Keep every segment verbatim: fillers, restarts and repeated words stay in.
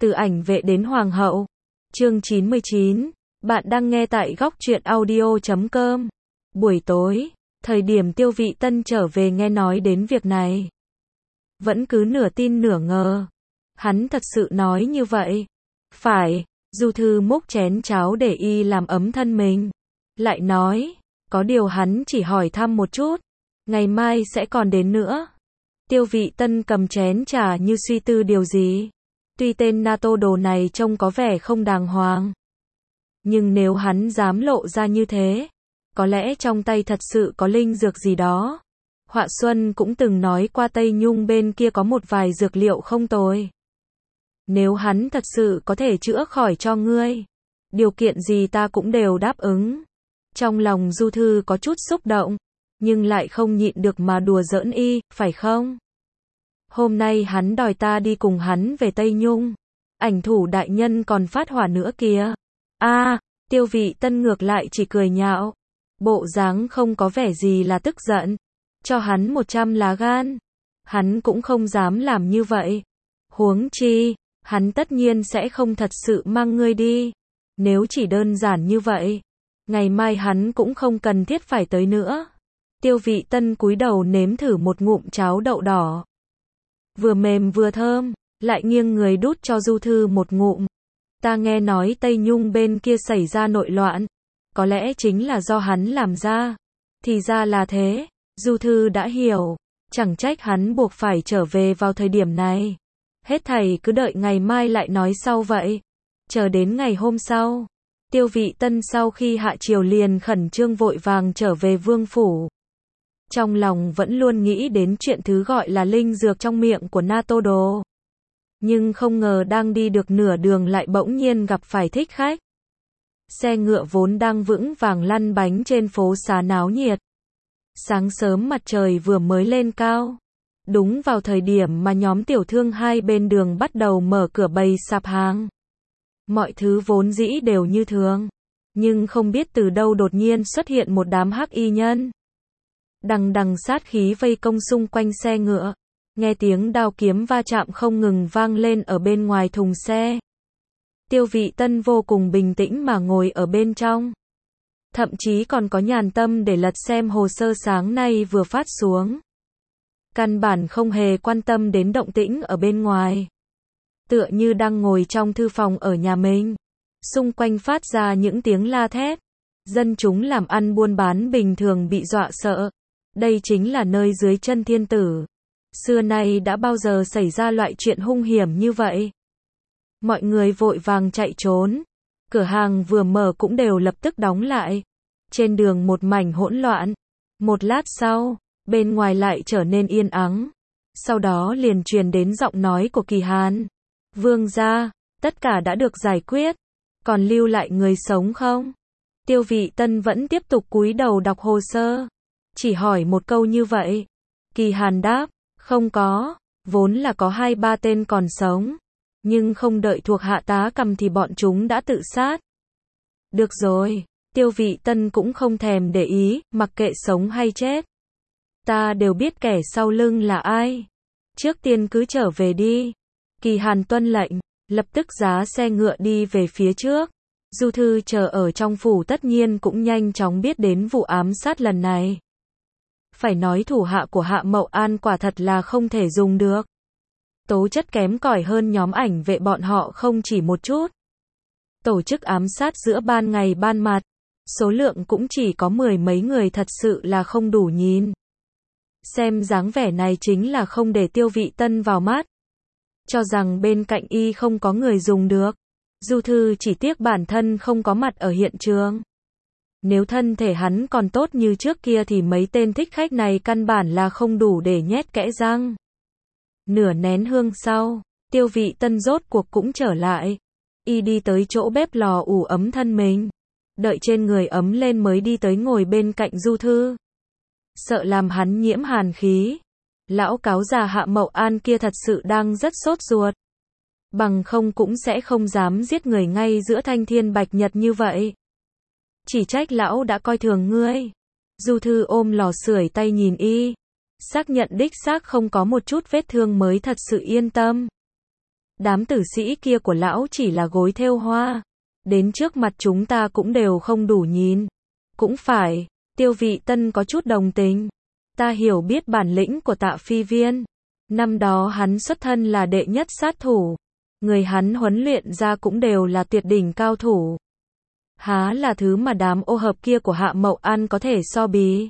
Từ ảnh vệ đến hoàng hậu. Chương chín mươi chín. Bạn đang nghe tại góc truyện audio chấm com. Buổi tối, thời điểm Tiêu Vị Tân trở về nghe nói đến việc này, vẫn cứ nửa tin nửa ngờ. Hắn thật sự nói như vậy. Phải, Du Thư múc chén cháo để y làm ấm thân mình. Lại nói, có điều hắn chỉ hỏi thăm một chút, ngày mai sẽ còn đến nữa. Tiêu Vị Tân cầm chén trà như suy tư điều gì. Tuy tên NATO đồ này trông có vẻ không đàng hoàng, nhưng nếu hắn dám lộ ra như thế, có lẽ trong tay thật sự có linh dược gì đó. Họa Xuân cũng từng nói qua Tây Nhung bên kia có một vài dược liệu không tồi. Nếu hắn thật sự có thể chữa khỏi cho ngươi, điều kiện gì ta cũng đều đáp ứng. Trong lòng Du Thư có chút xúc động, nhưng lại không nhịn được mà đùa giỡn y, phải không? Hôm nay hắn đòi ta đi cùng hắn về Tây Nhung. Ảnh thủ đại nhân còn phát hỏa nữa kìa. A, à, Tiêu Vị Tân ngược lại chỉ cười nhạo. Bộ dáng không có vẻ gì là tức giận. Cho hắn một trăm lá gan. Hắn cũng không dám làm như vậy. Huống chi, hắn tất nhiên sẽ không thật sự mang ngươi đi. Nếu chỉ đơn giản như vậy, ngày mai hắn cũng không cần thiết phải tới nữa. Tiêu Vị Tân cúi đầu nếm thử một ngụm cháo đậu đỏ. Vừa mềm vừa thơm, lại nghiêng người đút cho Du Thư một ngụm. Ta nghe nói Tây Nhung bên kia xảy ra nội loạn, có lẽ chính là do hắn làm ra. Thì ra là thế, Du Thư đã hiểu, chẳng trách hắn buộc phải trở về vào thời điểm này. Hết thảy cứ đợi ngày mai lại nói sau vậy. Chờ đến ngày hôm sau, Tiêu Vị Tân sau khi hạ triều liền khẩn trương vội vàng trở về vương phủ. Trong lòng vẫn luôn nghĩ đến chuyện thứ gọi là linh dược trong miệng của NATO đồ. Nhưng không ngờ đang đi được nửa đường lại bỗng nhiên gặp phải thích khách. Xe ngựa vốn đang vững vàng lăn bánh trên phố xá náo nhiệt. Sáng sớm mặt trời vừa mới lên cao. Đúng vào thời điểm mà nhóm tiểu thương hai bên đường bắt đầu mở cửa bày sạp hàng. Mọi thứ vốn dĩ đều như thường. Nhưng không biết từ đâu đột nhiên xuất hiện một đám hắc y nhân. Đằng đằng sát khí vây công xung quanh xe ngựa. Nghe tiếng đao kiếm va chạm không ngừng vang lên ở bên ngoài thùng xe. Tiêu Vị Tân vô cùng bình tĩnh mà ngồi ở bên trong. Thậm chí còn có nhàn tâm để lật xem hồ sơ sáng nay vừa phát xuống. Căn bản không hề quan tâm đến động tĩnh ở bên ngoài. Tựa như đang ngồi trong thư phòng ở nhà mình. Xung quanh phát ra những tiếng la thét. Dân chúng làm ăn buôn bán bình thường bị dọa sợ. Đây chính là nơi dưới chân thiên tử. Xưa nay đã bao giờ xảy ra loại chuyện hung hiểm như vậy. Mọi người vội vàng chạy trốn. Cửa hàng vừa mở cũng đều lập tức đóng lại. Trên đường một mảnh hỗn loạn. Một lát sau, bên ngoài lại trở nên yên ắng. Sau đó liền truyền đến giọng nói của Kỳ Hàn. Vương gia, tất cả đã được giải quyết. Còn lưu lại người sống không? Tiêu Vị Tân vẫn tiếp tục cúi đầu đọc hồ sơ. Chỉ hỏi một câu như vậy. Kỳ Hàn đáp, không có, vốn là có hai ba tên còn sống. Nhưng không đợi thuộc hạ tá cầm thì bọn chúng đã tự sát. Được rồi, Tiêu Vị Tân cũng không thèm để ý, mặc kệ sống hay chết. Ta đều biết kẻ sau lưng là ai. Trước tiên cứ trở về đi. Kỳ Hàn tuân lệnh, lập tức giá xe ngựa đi về phía trước. Du Thư chờ ở trong phủ tất nhiên cũng nhanh chóng biết đến vụ ám sát lần này. Phải nói thủ hạ của Hạ Mậu An quả thật là không thể dùng được. Tố chất kém cỏi hơn nhóm ảnh vệ bọn họ không chỉ một chút. Tổ chức ám sát giữa ban ngày ban mặt, số lượng cũng chỉ có mười mấy người, thật sự là không đủ nhìn. Xem dáng vẻ này chính là không để Tiêu Vị Tân vào mắt. Cho rằng bên cạnh y không có người dùng được. Du Thư chỉ tiếc bản thân không có mặt ở hiện trường. Nếu thân thể hắn còn tốt như trước kia thì mấy tên thích khách này căn bản là không đủ để nhét kẽ răng. Nửa nén hương sau, Tiêu Vị Tân rốt cuộc cũng trở lại. Y đi tới chỗ bếp lò ủ ấm thân mình. Đợi trên người ấm lên mới đi tới ngồi bên cạnh Du Thư. Sợ làm hắn nhiễm hàn khí. Lão cáo già Hạ Mậu An kia thật sự đang rất sốt ruột. Bằng không cũng sẽ không dám giết người ngay giữa thanh thiên bạch nhật như vậy. Chỉ trách lão đã coi thường ngươi. Du Thư ôm lò sưởi tay nhìn y. Xác nhận đích xác không có một chút vết thương mới thật sự yên tâm. Đám tử sĩ kia của lão chỉ là gối thêu hoa. Đến trước mặt chúng ta cũng đều không đủ nhìn. Cũng phải, Tiêu Vị Tân có chút đồng tình. Ta hiểu biết bản lĩnh của Tạ Phi Viên. Năm đó hắn xuất thân là đệ nhất sát thủ. Người hắn huấn luyện ra cũng đều là tuyệt đỉnh cao thủ. Há là thứ mà đám ô hợp kia của Hạ Mậu An có thể so bì.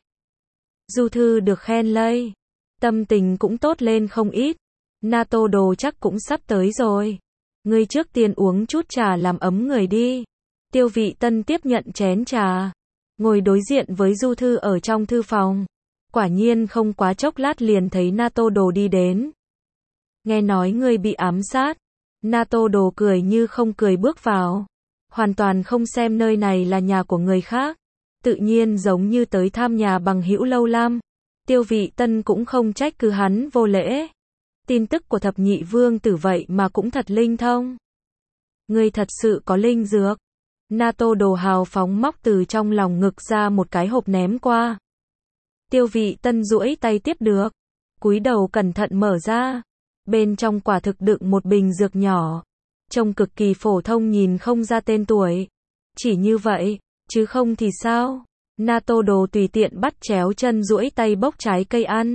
Du Thư được khen lây. Tâm tình cũng tốt lên không ít. NATO đồ chắc cũng sắp tới rồi. Ngươi trước tiên uống chút trà làm ấm người đi. Tiêu Vị Tân tiếp nhận chén trà. Ngồi đối diện với Du Thư ở trong thư phòng. Quả nhiên không quá chốc lát liền thấy NATO đồ đi đến. Nghe nói ngươi bị ám sát. NATO đồ cười như không cười bước vào. Hoàn toàn không xem nơi này là nhà của người khác. Tự nhiên giống như tới thăm nhà bằng hữu lâu năm. Tiêu Vị Tân cũng không trách cứ hắn vô lễ. Tin tức của thập nhị vương tử vậy mà cũng thật linh thông. Ngươi thật sự có linh dược. NATO đồ hào phóng móc từ trong lòng ngực ra một cái hộp ném qua. Tiêu Vị Tân duỗi tay tiếp được. Cúi đầu cẩn thận mở ra. Bên trong quả thực đựng một bình dược nhỏ. Trông cực kỳ phổ thông nhìn không ra tên tuổi. Chỉ như vậy, chứ không thì sao? NATO đồ tùy tiện bắt chéo chân duỗi tay bốc trái cây ăn.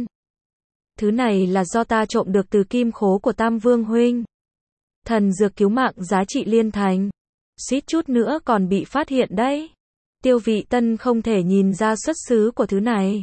Thứ này là do ta trộm được từ kim khố của Tam Vương huynh. Thần dược cứu mạng giá trị liên thành. Suýt chút nữa còn bị phát hiện đấy. Tiêu Vị Tân không thể nhìn ra xuất xứ của thứ này.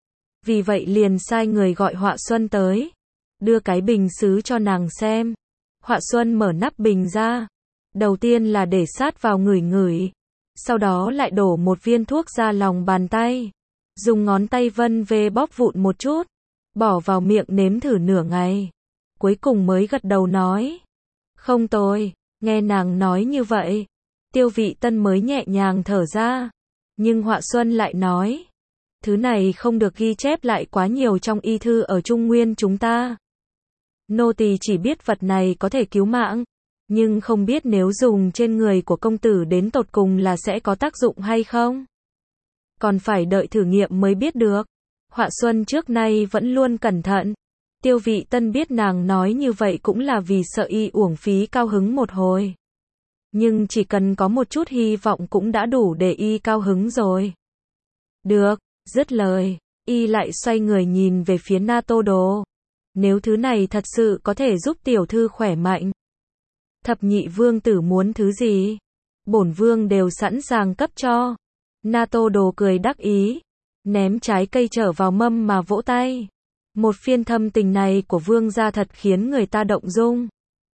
Vì vậy liền sai người gọi Họa Xuân tới. Đưa cái bình sứ cho nàng xem. Họa Xuân mở nắp bình ra. Đầu tiên là để sát vào ngửi ngửi. Sau đó lại đổ một viên thuốc ra lòng bàn tay. Dùng ngón tay vân về bóp vụn một chút. Bỏ vào miệng nếm thử nửa ngày. Cuối cùng mới gật đầu nói. Không tồi, nghe nàng nói như vậy. Tiêu Vị Tân mới nhẹ nhàng thở ra. Nhưng Họa Xuân lại nói. Thứ này không được ghi chép lại quá nhiều trong y thư ở Trung Nguyên chúng ta. Nô tỳ chỉ biết vật này có thể cứu mạng. Nhưng không biết nếu dùng trên người của công tử đến tột cùng là sẽ có tác dụng hay không. Còn phải đợi thử nghiệm mới biết được. Họa Xuân trước nay vẫn luôn cẩn thận. Tiêu Vị Tân biết nàng nói như vậy cũng là vì sợ y uổng phí cao hứng một hồi. Nhưng chỉ cần có một chút hy vọng cũng đã đủ để y cao hứng rồi. Được, dứt lời, y lại xoay người nhìn về phía NATO đồ. Nếu thứ này thật sự có thể giúp tiểu thư khỏe mạnh. Thập nhị vương tử muốn thứ gì? Bổn vương đều sẵn sàng cấp cho. NATO đồ cười đắc ý. Ném trái cây trở vào mâm mà vỗ tay. Một phiên thâm tình này của vương gia thật khiến người ta động dung.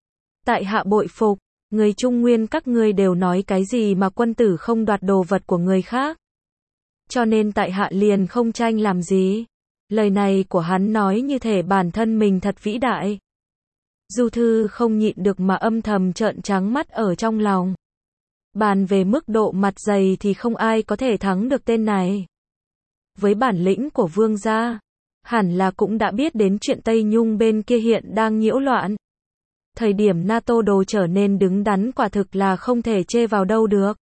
Tại hạ bội phục, người Trung Nguyên các ngươi đều nói cái gì mà quân tử không đoạt đồ vật của người khác. Cho nên tại hạ liền không tranh làm gì. Lời này của hắn nói như thể bản thân mình thật vĩ đại. Du Thư không nhịn được mà âm thầm trợn trắng mắt ở trong lòng. Bàn về mức độ mặt dày thì không ai có thể thắng được tên này. Với bản lĩnh của vương gia, hẳn là cũng đã biết đến chuyện Tây Nhung bên kia hiện đang nhiễu loạn. Thời điểm NATO đồ trở nên đứng đắn quả thực là không thể chê vào đâu được.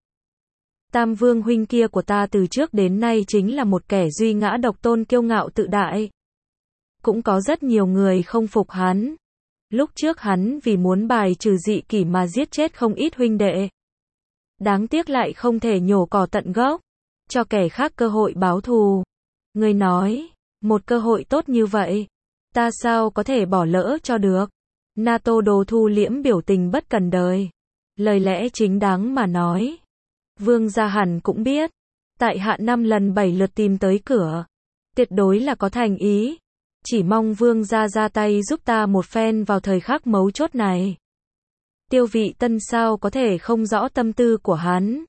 Tam Vương huynh kia của ta từ trước đến nay chính là một kẻ duy ngã độc tôn kiêu ngạo tự đại. Cũng có rất nhiều người không phục hắn. Lúc trước hắn vì muốn bài trừ dị kỷ mà giết chết không ít huynh đệ. Đáng tiếc lại không thể nhổ cỏ tận gốc, cho kẻ khác cơ hội báo thù. Người nói, một cơ hội tốt như vậy, ta sao có thể bỏ lỡ cho được. NATO đồ thu liễm biểu tình bất cần đời. Lời lẽ chính đáng mà nói. Vương gia hẳn cũng biết. Tại hạ năm lần bảy lượt tìm tới cửa. Tuyệt đối là có thành ý. Chỉ mong vương gia ra tay giúp ta một phen vào thời khắc mấu chốt này. Tiêu Vị Tân sao có thể không rõ tâm tư của hắn.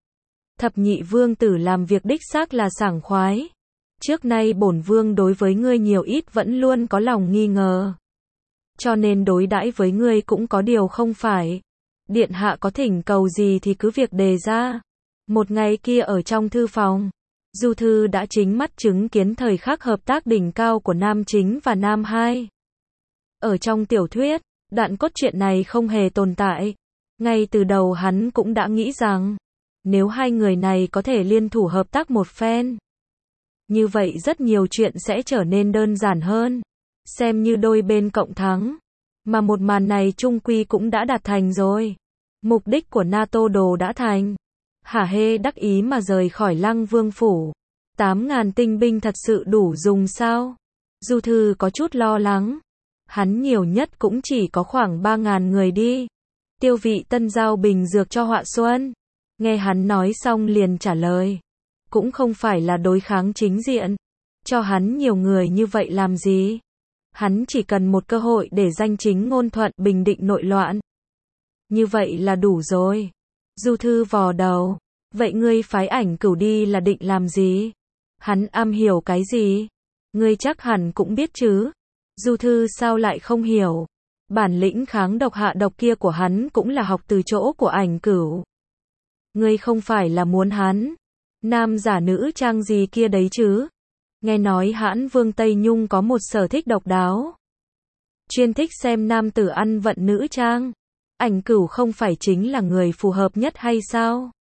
Thập nhị vương tử làm việc đích xác là sảng khoái. Trước nay bổn vương đối với ngươi nhiều ít vẫn luôn có lòng nghi ngờ. Cho nên đối đãi với ngươi cũng có điều không phải. Điện hạ có thỉnh cầu gì thì cứ việc đề ra. Một ngày kia ở trong thư phòng, Du Thư đã chính mắt chứng kiến thời khắc hợp tác đỉnh cao của nam chính và nam hai. Ở trong tiểu thuyết, đoạn cốt truyện này không hề tồn tại. Ngay từ đầu hắn cũng đã nghĩ rằng, nếu hai người này có thể liên thủ hợp tác một phen, như vậy rất nhiều chuyện sẽ trở nên đơn giản hơn. Xem như đôi bên cộng thắng. Mà một màn này chung quy cũng đã đạt thành rồi. Mục đích của NATO đồ đã thành. Hả hê đắc ý mà rời khỏi Lăng Vương phủ. Tám ngàn tinh binh thật sự đủ dùng sao? Du Thư có chút lo lắng. Hắn nhiều nhất cũng chỉ có khoảng ba ngàn người đi. Tiêu Vị Tân giao bình dược cho Họa Xuân. Nghe hắn nói xong liền trả lời. Cũng không phải là đối kháng chính diện. Cho hắn nhiều người như vậy làm gì? Hắn chỉ cần một cơ hội để danh chính ngôn thuận bình định nội loạn. Như vậy là đủ rồi. Du Thư vò đầu. Vậy ngươi phái Ảnh Cửu đi là định làm gì? Hắn am hiểu cái gì? Ngươi chắc hẳn cũng biết chứ. Du Thư sao lại không hiểu? Bản lĩnh kháng độc hạ độc kia của hắn cũng là học từ chỗ của Ảnh Cửu. Ngươi không phải là muốn hắn nam giả nữ trang gì kia đấy chứ? Nghe nói Hãn Vương Tây Nhung có một sở thích độc đáo. Chuyên thích xem nam tử ăn vận nữ trang. Ảnh Cửu không phải chính là người phù hợp nhất hay sao?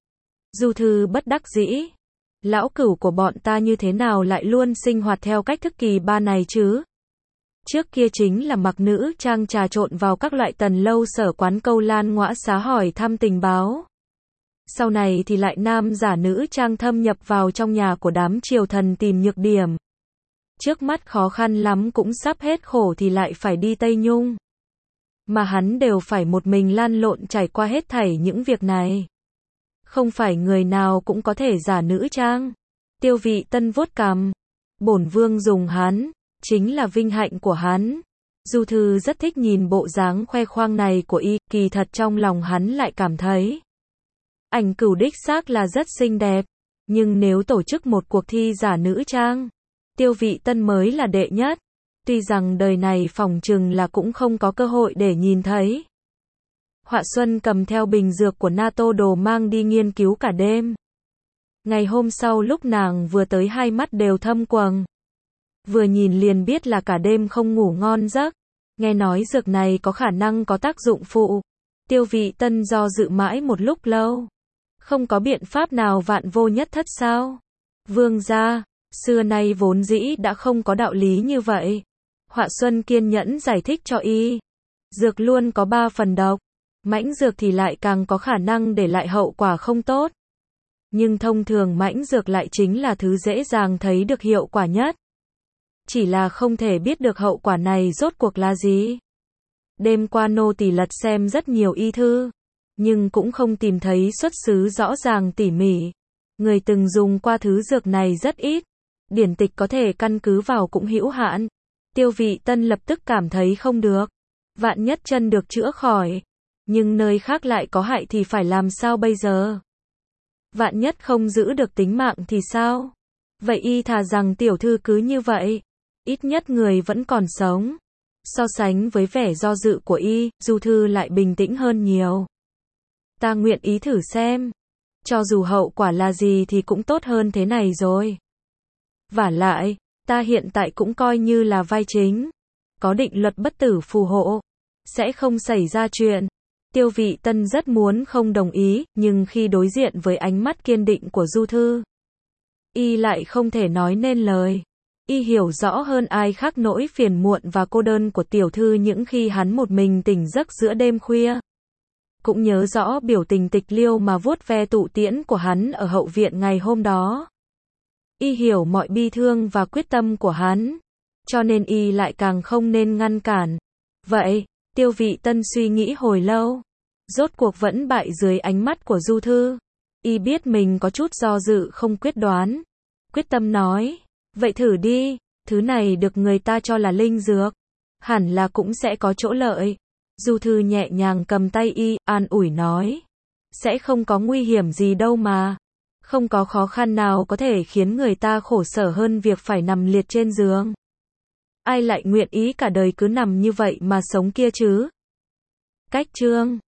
Du Thư bất đắc dĩ. Lão Cửu của bọn ta như thế nào lại luôn sinh hoạt theo cách thức kỳ ba này chứ? Trước kia chính là mặc nữ trang trà trộn vào các loại tần lâu sở quán câu lan ngõa xá hỏi thăm tình báo. Sau này thì lại nam giả nữ trang thâm nhập vào trong nhà của đám triều thần tìm nhược điểm. Trước mắt khó khăn lắm cũng sắp hết khổ thì lại phải đi Tây Nhung. Mà hắn đều phải một mình lăn lộn trải qua hết thảy những việc này. Không phải người nào cũng có thể giả nữ trang. Tiêu Vị Tân vuốt cằm. Bổn vương dùng hắn, chính là vinh hạnh của hắn. Du Thư rất thích nhìn bộ dáng khoe khoang này của y, kỳ thật trong lòng hắn lại cảm thấy Ảnh Cửu đích xác là rất xinh đẹp, nhưng nếu tổ chức một cuộc thi giả nữ trang, Tiêu Vị Tân mới là đệ nhất. Tuy rằng đời này phỏng chừng là cũng không có cơ hội để nhìn thấy. Họa Xuân cầm theo bình dược của NATO đồ mang đi nghiên cứu cả đêm. Ngày hôm sau lúc nàng vừa tới hai mắt đều thâm quầng. Vừa nhìn liền biết là cả đêm không ngủ ngon giấc. Nghe nói dược này có khả năng có tác dụng phụ. Tiêu Vị Tân do dự mãi một lúc lâu. Không có biện pháp nào vạn vô nhất thất sao? Vương gia, xưa nay vốn dĩ đã không có đạo lý như vậy. Họa Xuân kiên nhẫn giải thích cho y. Dược luôn có ba phần độc. Mãnh dược thì lại càng có khả năng để lại hậu quả không tốt. Nhưng thông thường mãnh dược lại chính là thứ dễ dàng thấy được hiệu quả nhất. Chỉ là không thể biết được hậu quả này rốt cuộc là gì. Đêm qua nô tỳ lật xem rất nhiều y thư, nhưng cũng không tìm thấy xuất xứ rõ ràng tỉ mỉ. Người từng dùng qua thứ dược này rất ít. Điển tịch có thể căn cứ vào cũng hữu hạn. Tiêu Vị Tân lập tức cảm thấy không được. Vạn nhất chân được chữa khỏi, nhưng nơi khác lại có hại thì phải làm sao bây giờ? Vạn nhất không giữ được tính mạng thì sao? Vậy y thà rằng tiểu thư cứ như vậy. Ít nhất người vẫn còn sống. So sánh với vẻ do dự của y, Du Thư lại bình tĩnh hơn nhiều. Ta nguyện ý thử xem. Cho dù hậu quả là gì thì cũng tốt hơn thế này rồi. Vả lại, ta hiện tại cũng coi như là vai chính. Có định luật bất tử phù hộ. Sẽ không xảy ra chuyện. Tiêu Vị Tân rất muốn không đồng ý, nhưng khi đối diện với ánh mắt kiên định của Du Thư, y lại không thể nói nên lời. Y hiểu rõ hơn ai khác nỗi phiền muộn và cô đơn của tiểu thư những khi hắn một mình tỉnh giấc giữa đêm khuya. Cũng nhớ rõ biểu tình tịch liêu mà vuốt ve tụ tiễn của hắn ở hậu viện ngày hôm đó. Y hiểu mọi bi thương và quyết tâm của hắn, cho nên y lại càng không nên ngăn cản. Vậy, Tiêu Vị Tân suy nghĩ hồi lâu, rốt cuộc vẫn bại dưới ánh mắt của Du Thư. Y biết mình có chút do dự không quyết đoán. Quyết tâm nói, vậy thử đi, thứ này được người ta cho là linh dược. Hẳn là cũng sẽ có chỗ lợi. Du Thư nhẹ nhàng cầm tay y, an ủi nói. Sẽ không có nguy hiểm gì đâu mà. Không có khó khăn nào có thể khiến người ta khổ sở hơn việc phải nằm liệt trên giường. Ai lại nguyện ý cả đời cứ nằm như vậy mà sống kia chứ? Cách chương